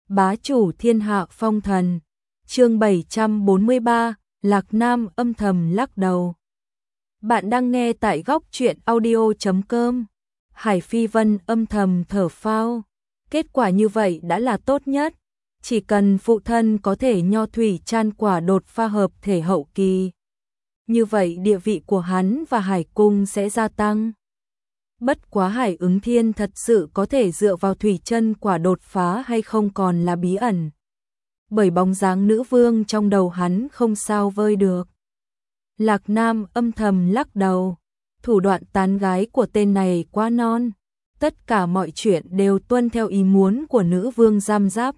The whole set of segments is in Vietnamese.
bá chủ thiên hạ phong thần. Chương 743, Lạc Nam âm thầm lắc đầu. Bạn đang nghe tại góc truyện audio.com. Hải Phi Vân âm thầm thở phào. Kết quả như vậy đã là tốt nhất. Chỉ cần phụ thân có thể nho thủy chan quả đột phá hợp thể hậu kỳ. Như vậy địa vị của hắn và Hải Cung sẽ gia tăng. Bất quá Hải Ứng Thiên thật sự có thể dựa vào thủy chân quả đột phá hay không còn là bí ẩn. Bởi bóng dáng nữ vương trong đầu hắn không sao vơi được. Lạc Nam âm thầm lắc đầu. Thủ đoạn tán gái của tên này quá non. Tất cả mọi chuyện đều tuân theo ý muốn của nữ vương giam giáp.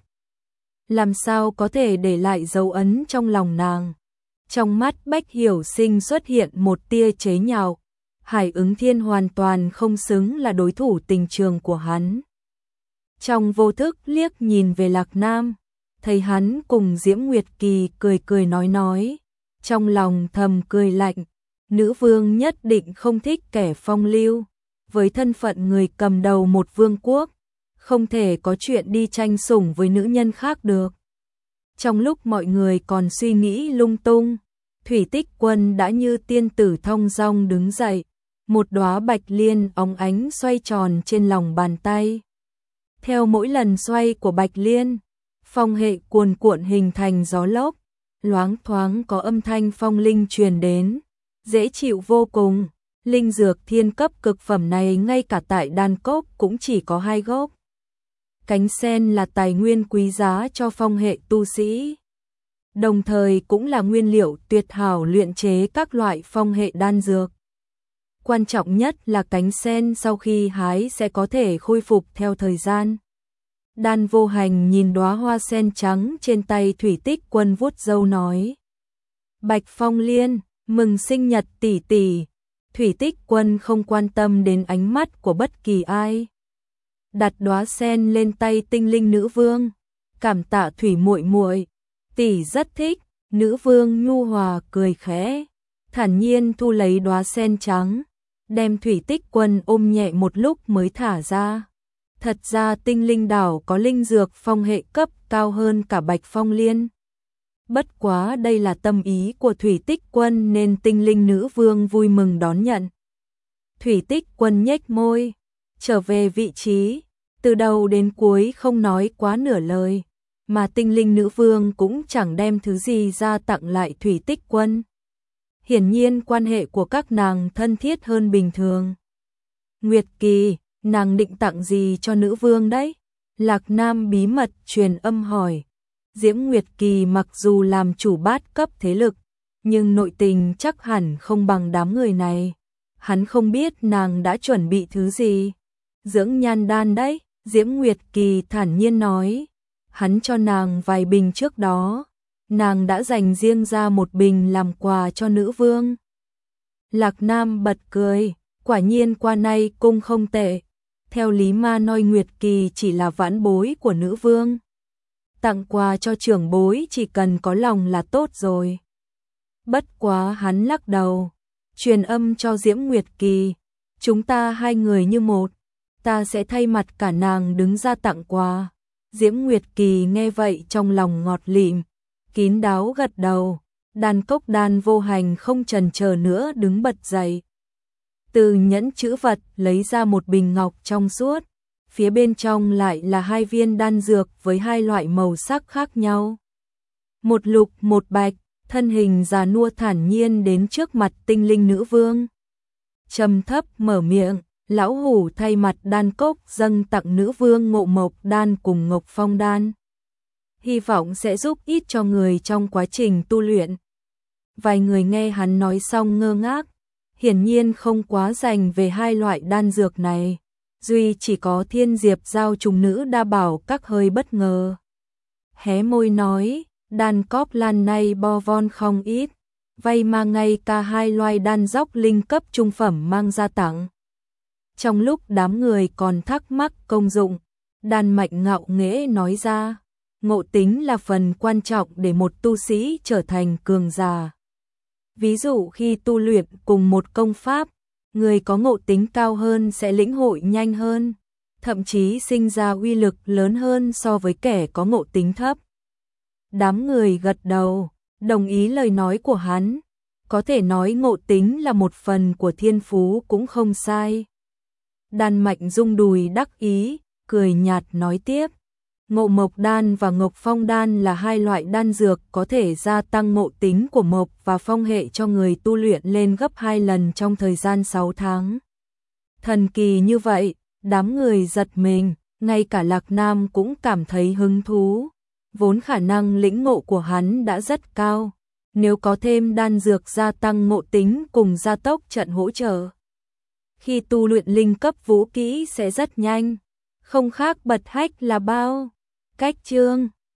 Làm sao có thể để lại dấu ấn trong lòng nàng. Trong mắt Bách Hiểu Sinh xuất hiện một tia chế nhạo. Hải Ứng Thiên hoàn toàn không xứng là đối thủ tình trường của hắn. Trong vô thức liếc nhìn về Lạc Nam, thấy hắn cùng Diễm Nguyệt Kỳ cười cười nói. Trong lòng thầm cười lạnh, nữ vương nhất định không thích kẻ phong lưu. Với thân phận người cầm đầu một vương quốc, không thể có chuyện đi tranh sủng với nữ nhân khác được. Trong lúc mọi người còn suy nghĩ lung tung, Thủy Tích Quân đã như tiên tử thong dong đứng dậy, một đóa bạch liên óng ánh xoay tròn trên lòng bàn tay. Theo mỗi lần xoay của bạch liên, phong hệ cuồn cuộn hình thành gió lốc, loáng thoáng có âm thanh phong linh truyền đến, dễ chịu vô cùng. Linh dược thiên cấp cực phẩm này ngay cả tại đan cốc cũng chỉ có 2 gốc. Cánh sen là tài nguyên quý giá cho phong hệ tu sĩ, đồng thời cũng là nguyên liệu tuyệt hảo luyện chế các loại phong hệ đan dược. Quan trọng nhất là cánh sen sau khi hái sẽ có thể khôi phục theo thời gian. Đan Vô Hành nhìn đóa hoa sen trắng trên tay Thủy Tích Quân vuốt râu nói. Bạch Phong Liên, mừng sinh nhật tỷ tỷ. Thủy Tích Quân không quan tâm đến ánh mắt của bất kỳ ai. Đặt đóa sen lên tay tinh linh nữ vương. Cảm tạ Thủy muội muội, tỷ rất thích. Nữ vương nhu hòa cười khẽ, thản nhiên thu lấy đóa sen trắng, đem Thủy Tích Quân ôm nhẹ một lúc mới thả ra. Thật ra tinh linh đảo có linh dược phong hệ cấp cao hơn cả Bạch Phong Liên. Bất quá đây là tâm ý của Thủy Tích Quân nên tinh linh nữ vương vui mừng đón nhận. Thủy Tích Quân nhếch môi, trở về vị trí, từ đầu đến cuối không nói quá nửa lời, mà tinh linh nữ vương cũng chẳng đem thứ gì ra tặng lại Thủy Tích Quân. Hiển nhiên quan hệ của các nàng thân thiết hơn bình thường. Nguyệt Kỳ, nàng định tặng gì cho nữ vương đấy? Lạc Nam bí mật truyền âm hỏi. Diễm Nguyệt Kỳ mặc dù làm chủ bát cấp thế lực, nhưng nội tình chắc hẳn không bằng đám người này. Hắn không biết nàng đã chuẩn bị thứ gì. Dưỡng nhan đan đấy, Diễm Nguyệt Kỳ thản nhiên nói. Hắn cho nàng vài bình trước đó, nàng đã dành riêng ra một bình làm quà cho nữ vương. Lạc Nam bật cười, quả nhiên qua nay cung không tệ. Theo lý mà nói Nguyệt Kỳ chỉ là vãn bối của nữ vương. Tặng quà cho trưởng bối chỉ cần có lòng là tốt rồi. Bất quá hắn lắc đầu, truyền âm cho Diễm Nguyệt Kỳ, chúng ta hai người như một, ta sẽ thay mặt cả nàng đứng ra tặng quà. Diễm Nguyệt Kỳ nghe vậy trong lòng ngọt lịm, kín đáo gật đầu. Đan cốc Đan Vô Hành không chần chờ nữa đứng bật dậy. Từ nhẫn chữ vật lấy ra một bình ngọc trong suốt, phía bên trong lại là 2 viên đan dược với 2 loại màu sắc khác nhau. Một lục một bạch, thân hình già nua thản nhiên đến trước mặt tinh linh nữ vương. Trầm thấp mở miệng, lão hủ thay mặt đan cốc dâng tặng nữ vương Ngộ Mộc đan cùng Ngọc Phong đan. Hy vọng sẽ giúp ích cho người trong quá trình tu luyện. Vài người nghe hắn nói xong ngơ ngác, hiển nhiên không quá rành về 2 loại đan dược này. Duy chỉ có Thiên Diệp giao trùng nữ đa bảo các hơi bất ngờ. Hé môi nói, đan cóp lan nay bo von không ít, vay mà ngay cả 2 loại đan dốc linh cấp trung phẩm mang ra tặng. Trong lúc đám người còn thắc mắc công dụng, Đan Mạnh ngạo nghễ nói ra, ngộ tính là phần quan trọng để một tu sĩ trở thành cường giả. Ví dụ khi tu luyện cùng một công pháp, người có ngộ tính cao hơn sẽ lĩnh hội nhanh hơn. thậm chí sinh ra uy lực lớn hơn so với kẻ có ngộ tính thấp. Đám người gật đầu, đồng ý lời nói của hắn, có thể nói ngộ tính là một phần của thiên phú cũng không sai. Đan Mạnh rung đùi đắc ý, cười nhạt nói tiếp. Ngộ Mộc đan và Ngọc Phong đan là hai loại đan dược có thể gia tăng ngộ tính của Mộc và Phong hệ cho người tu luyện lên gấp 2 lần trong thời gian 6 tháng. Thần kỳ như vậy, đám người giật mình, ngay cả Lạc Nam cũng cảm thấy hứng thú. Vốn khả năng lĩnh ngộ của hắn đã rất cao, nếu có thêm đan dược gia tăng ngộ tính cùng gia tốc trận hỗ trợ, khi tu luyện linh cấp vũ kỹ sẽ rất nhanh, không khác bật hách là bao. Cách chương